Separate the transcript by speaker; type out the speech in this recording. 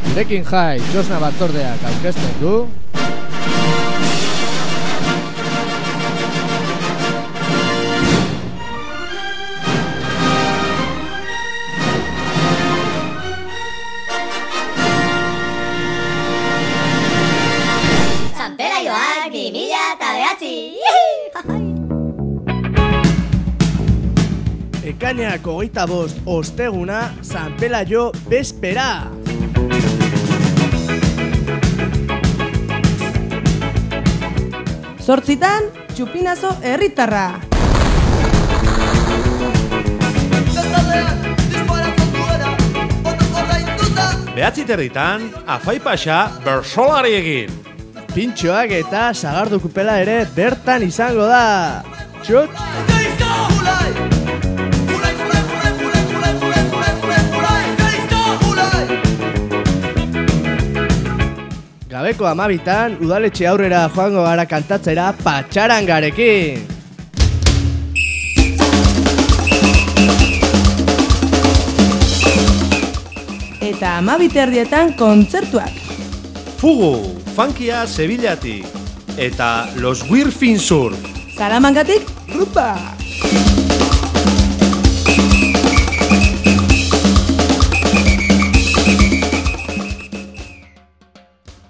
Speaker 1: Breaking High Josna batzordeak aurkezten du
Speaker 2: San Pelayoak 2009.
Speaker 3: Ekainak 25 osteguna San Pelayo bespera.
Speaker 4: Zortzitan, txupinazo herritarra.
Speaker 5: Behatziterritan, afai pasa bersolari egin.
Speaker 3: Pintxoak eta sagardukupela ere bertan izango da. Txotx! Gabeko 12an udaletxe aurrera joango gara kantatzera patxarangarekin.
Speaker 4: Eta 12:00 kontzertuak.
Speaker 5: Fugu, funkia Sevillatik. Eta Los Wirfin Surf.
Speaker 4: Salamangatik, rupa!